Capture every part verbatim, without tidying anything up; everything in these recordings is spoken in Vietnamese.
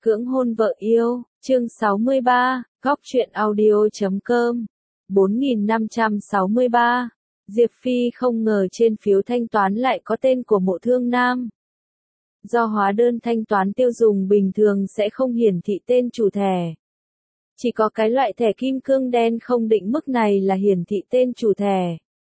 Cưỡng hôn vợ yêu, chương sáu mươi ba, góc truyện audio.com, bốn nghìn năm trăm sáu mươi ba. Diệp Phi không ngờ trên phiếu thanh toán lại có tên của Mộ Thương Nam. Do hóa đơn thanh toán tiêu dùng bình thường sẽ không hiển thị tên chủ thẻ. Chỉ có cái loại thẻ kim cương đen không định mức này là hiển thị tên chủ thẻ.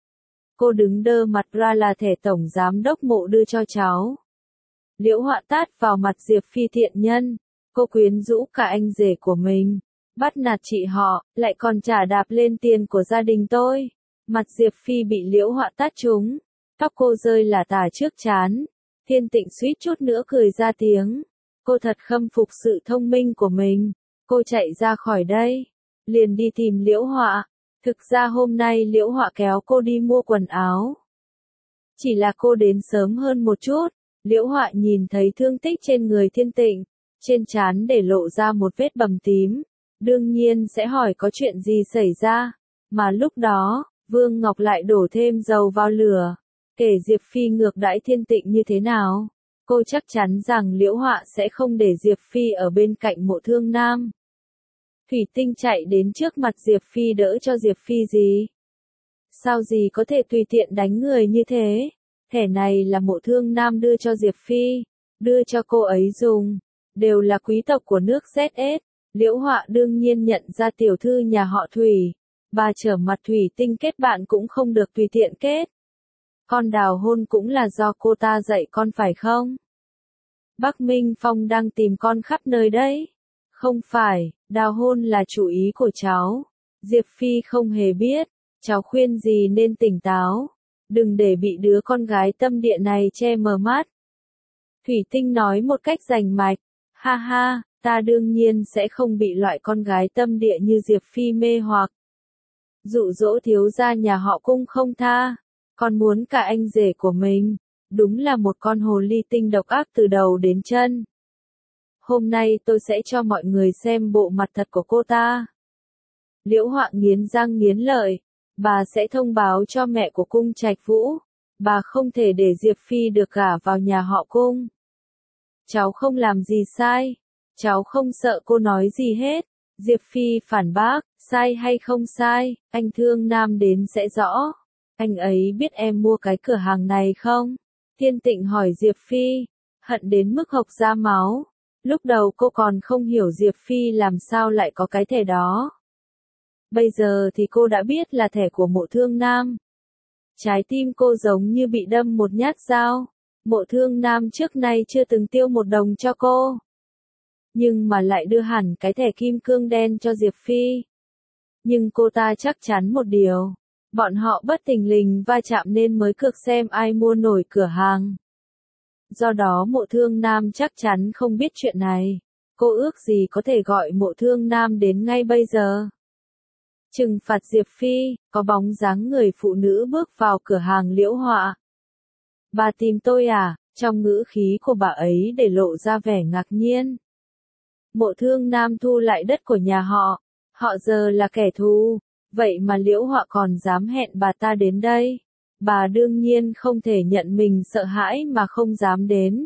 Cô đứng đơ mặt ra là thẻ tổng giám đốc Mộ đưa cho cháu. Liễu Họa tát vào mặt Diệp Phi thiện nhân. Cô quyến rũ cả anh rể của mình, bắt nạt chị họ, lại còn trả đạp lên tiền của gia đình tôi. Mặt Diệp Phi bị Liễu Họa tát trúng, tóc cô rơi lả tả trước trán. Thiên Tịnh suýt chút nữa cười ra tiếng. Cô thật khâm phục sự thông minh của mình. Cô chạy ra khỏi đây, liền đi tìm Liễu Họa. Thực ra hôm nay Liễu Họa kéo cô đi mua quần áo. Chỉ là cô đến sớm hơn một chút. Liễu Họa nhìn thấy thương tích trên người Thiên Tịnh. Trên trán để lộ ra một vết bầm tím, đương nhiên sẽ hỏi có chuyện gì xảy ra, mà lúc đó, Vương Ngọc lại đổ thêm dầu vào lửa, kể Diệp Phi ngược đãi Thiên Tịnh như thế nào. Cô chắc chắn rằng Liễu Họa sẽ không để Diệp Phi ở bên cạnh Mộ Thương Nam. Thủy Tinh chạy đến trước mặt Diệp Phi đỡ cho Diệp Phi gì? Sao gì có thể tùy tiện đánh người như thế? Thẻ này là Mộ Thương Nam đưa cho Diệp Phi, đưa cho cô ấy dùng. Đều là quý tộc của nước dét ét, Liễu Họa đương nhiên nhận ra tiểu thư nhà họ Thủy, bà trở mặt Thủy Tinh kết bạn cũng không được tùy tiện kết. Con đào hôn cũng là do cô ta dạy con phải không? Bắc Minh Phong đang tìm con khắp nơi đấy. Không phải, đào hôn là chủ ý của cháu. Diệp Phi không hề biết, cháu khuyên gì nên tỉnh táo. Đừng để bị đứa con gái tâm địa này che mờ mắt. Thủy Tinh nói một cách rành mạch. Ha ha, ta đương nhiên sẽ không bị loại con gái tâm địa như Diệp Phi mê hoặc. Dụ dỗ thiếu gia nhà họ Cung không tha, còn muốn cả anh rể của mình, đúng là một con hồ ly tinh độc ác từ đầu đến chân. Hôm nay tôi sẽ cho mọi người xem bộ mặt thật của cô ta. Liễu Họa nghiến răng nghiến lợi, bà sẽ thông báo cho mẹ của Cung Trạch Vũ, bà không thể để Diệp Phi được gả vào nhà họ Cung. Cháu không làm gì sai, cháu không sợ cô nói gì hết. Diệp Phi phản bác, sai hay không sai, anh Thương Nam đến sẽ rõ. Anh ấy biết em mua cái cửa hàng này không? Thiên Tịnh hỏi Diệp Phi, hận đến mức hộc ra máu. Lúc đầu cô còn không hiểu Diệp Phi làm sao lại có cái thẻ đó. Bây giờ thì cô đã biết là thẻ của Mộ Thương Nam. Trái tim cô giống như bị đâm một nhát dao. Mộ Thương Nam trước nay chưa từng tiêu một đồng cho cô. Nhưng mà lại đưa hẳn cái thẻ kim cương đen cho Diệp Phi. Nhưng cô ta chắc chắn một điều. Bọn họ bất thình lình va chạm nên mới cược xem ai mua nổi cửa hàng. Do đó Mộ Thương Nam chắc chắn không biết chuyện này. Cô ước gì có thể gọi Mộ Thương Nam đến ngay bây giờ. Trừng phạt Diệp Phi, có bóng dáng người phụ nữ bước vào cửa hàng Liễu Họa. Bà tìm tôi à? Trong ngữ khí của bà ấy để lộ ra vẻ ngạc nhiên. Mộ Thương Nam thu lại đất của nhà họ, họ giờ là kẻ thù, vậy mà Liễu Họa còn dám hẹn bà ta đến đây. Bà đương nhiên không thể nhận mình sợ hãi mà không dám đến.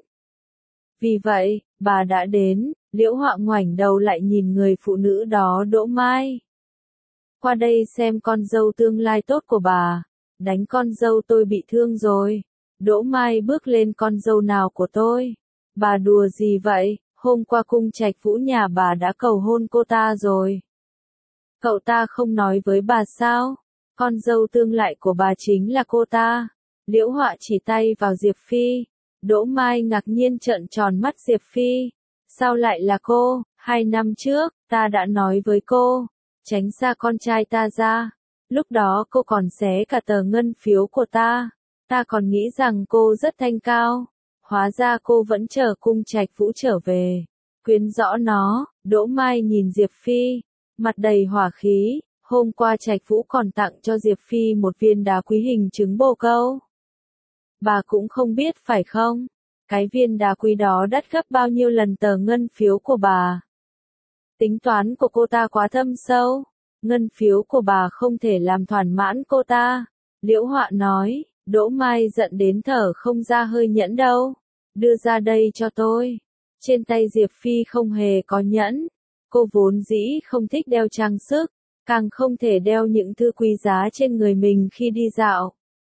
Vì vậy, bà đã đến, Liễu Họa ngoảnh đầu lại nhìn người phụ nữ đó Đỗ Mai. Qua đây xem con dâu tương lai tốt của bà, đánh con dâu tôi bị thương rồi. Đỗ Mai bước lên, con dâu nào của tôi? Bà đùa gì vậy? Hôm qua Cung Trạch Vũ nhà bà đã cầu hôn cô ta rồi. Cậu ta không nói với bà sao? Con dâu tương lai của bà chính là cô ta. Liễu Họa chỉ tay vào Diệp Phi. Đỗ Mai ngạc nhiên trợn tròn mắt Diệp Phi. Sao lại là cô? Hai năm trước, ta đã nói với cô, tránh xa con trai ta ra. Lúc đó cô còn xé cả tờ ngân phiếu của ta. Ta còn nghĩ rằng cô rất thanh cao, hóa ra cô vẫn chờ Cung Trạch Vũ trở về. Quyến rõ nó, Đỗ Mai nhìn Diệp Phi, mặt đầy hỏa khí, hôm qua Trạch Vũ còn tặng cho Diệp Phi một viên đá quý hình trứng bồ câu. Bà cũng không biết phải không? Cái viên đá quý đó đắt gấp bao nhiêu lần tờ ngân phiếu của bà. Tính toán của cô ta quá thâm sâu, ngân phiếu của bà không thể làm thỏa mãn cô ta. Liễu Họa nói. Đỗ Mai giận đến thở không ra hơi nhẫn đâu. Đưa ra đây cho tôi. Trên tay Diệp Phi không hề có nhẫn. Cô vốn dĩ không thích đeo trang sức, càng không thể đeo những thứ quý giá trên người mình khi đi dạo.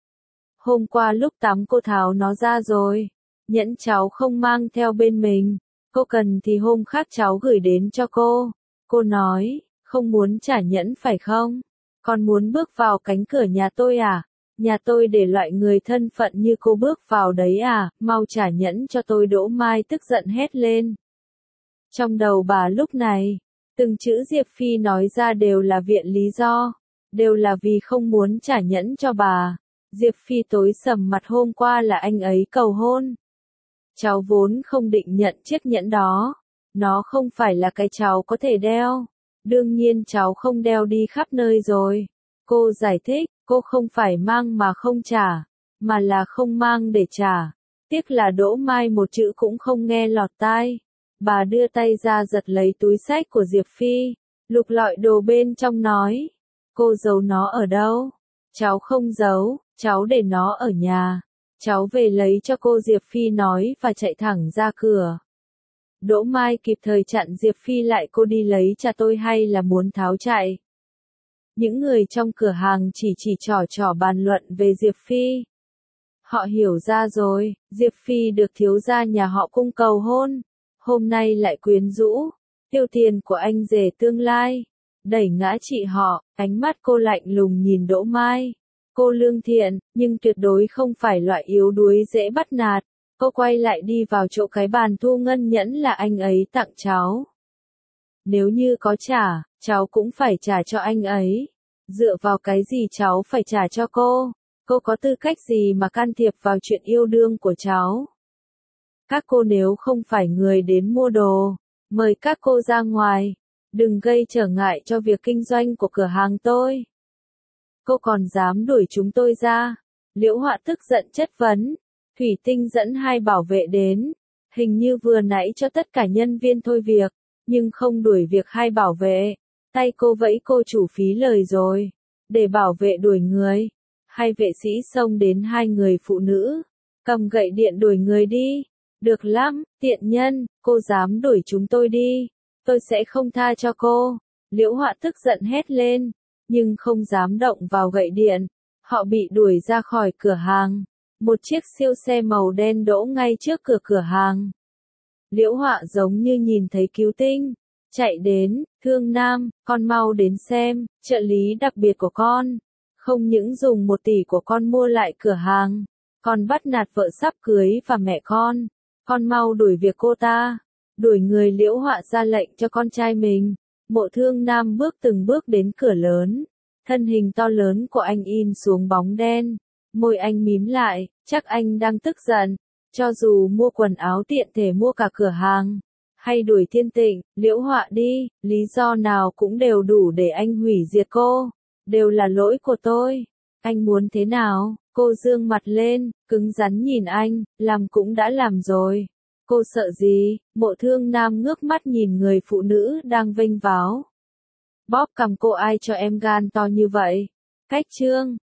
Hôm qua lúc tắm cô tháo nó ra rồi. Nhẫn cháu không mang theo bên mình. Cô cần thì hôm khác cháu gửi đến cho cô. Cô nói, không muốn trả nhẫn phải không? Còn muốn bước vào cánh cửa nhà tôi à? Nhà tôi để loại người thân phận như cô bước vào đấy à? Mau trả nhẫn cho tôi. Đỗ Mai tức giận hét lên. Trong đầu bà lúc này, từng chữ Diệp Phi nói ra đều là viện lý do. Đều là vì không muốn trả nhẫn cho bà. Diệp Phi tối sầm mặt, hôm qua là anh ấy cầu hôn. Cháu vốn không định nhận chiếc nhẫn đó. Nó không phải là cái cháu có thể đeo. Đương nhiên cháu không đeo đi khắp nơi rồi. Cô giải thích, cô không phải mang mà không trả, mà là không mang để trả. Tiếc là Đỗ Mai một chữ cũng không nghe lọt tai. Bà đưa tay ra giật lấy túi xách của Diệp Phi, lục lọi đồ bên trong nói. Cô giấu nó ở đâu? Cháu không giấu, cháu để nó ở nhà. Cháu về lấy cho cô, Diệp Phi nói và chạy thẳng ra cửa. Đỗ Mai kịp thời chặn Diệp Phi lại. Cô đi lấy cha tôi hay là muốn tháo chạy? Những người trong cửa hàng chỉ chỉ trò trò bàn luận về Diệp Phi. Họ hiểu ra rồi, Diệp Phi được thiếu gia nhà họ cung cầu hôn. Hôm nay lại quyến rũ, tiêu tiền của anh rể tương lai, đẩy ngã chị họ. Ánh mắt cô lạnh lùng nhìn Đỗ Mai. Cô lương thiện, nhưng tuyệt đối không phải loại yếu đuối dễ bắt nạt. Cô quay lại đi vào chỗ cái bàn thu ngân nhẫn là anh ấy tặng cháu. Nếu như có trả, cháu cũng phải trả cho anh ấy. Dựa vào cái gì cháu phải trả cho cô? Cô có tư cách gì mà can thiệp vào chuyện yêu đương của cháu? Các cô nếu không phải người đến mua đồ, mời các cô ra ngoài. Đừng gây trở ngại cho việc kinh doanh của cửa hàng tôi. Cô còn dám đuổi chúng tôi ra? Liễu Họa tức giận chất vấn. Thủy Tinh dẫn hai bảo vệ đến. Hình như vừa nãy cho tất cả nhân viên thôi việc, nhưng không đuổi việc hai bảo vệ. Tay cô vẫy, cô chủ phí lời rồi. Để bảo vệ đuổi người. Hai vệ sĩ xông đến hai người phụ nữ. Cầm gậy điện đuổi người đi. Được lắm, tiện nhân, cô dám đuổi chúng tôi đi. Tôi sẽ không tha cho cô. Liễu Họa tức giận hét lên. Nhưng không dám động vào gậy điện. Họ bị đuổi ra khỏi cửa hàng. Một chiếc siêu xe màu đen đỗ ngay trước cửa cửa hàng. Liễu Họa giống như nhìn thấy cứu tinh. Chạy đến, Thương Nam, con mau đến xem, trợ lý đặc biệt của con. Không những dùng một tỷ của con mua lại cửa hàng, còn bắt nạt vợ sắp cưới và mẹ con. Con mau đuổi việc cô ta. Đuổi người. Liễu Họa ra lệnh cho con trai mình. Mộ Thương Nam bước từng bước đến cửa lớn. Thân hình to lớn của anh in xuống bóng đen. Môi anh mím lại, chắc anh đang tức giận. Cho dù mua quần áo tiện thể mua cả cửa hàng, hay đuổi Thiên Tịnh, Liễu Họa đi, lý do nào cũng đều đủ để anh hủy diệt cô. Đều là lỗi của tôi. Anh muốn thế nào? Cô dương mặt lên, cứng rắn nhìn anh, làm cũng đã làm rồi. Cô sợ gì? Mộ Thương Nam ngước mắt nhìn người phụ nữ đang vênh váo. Bóp cằm cô, ai cho em gan to như vậy? Cách trương,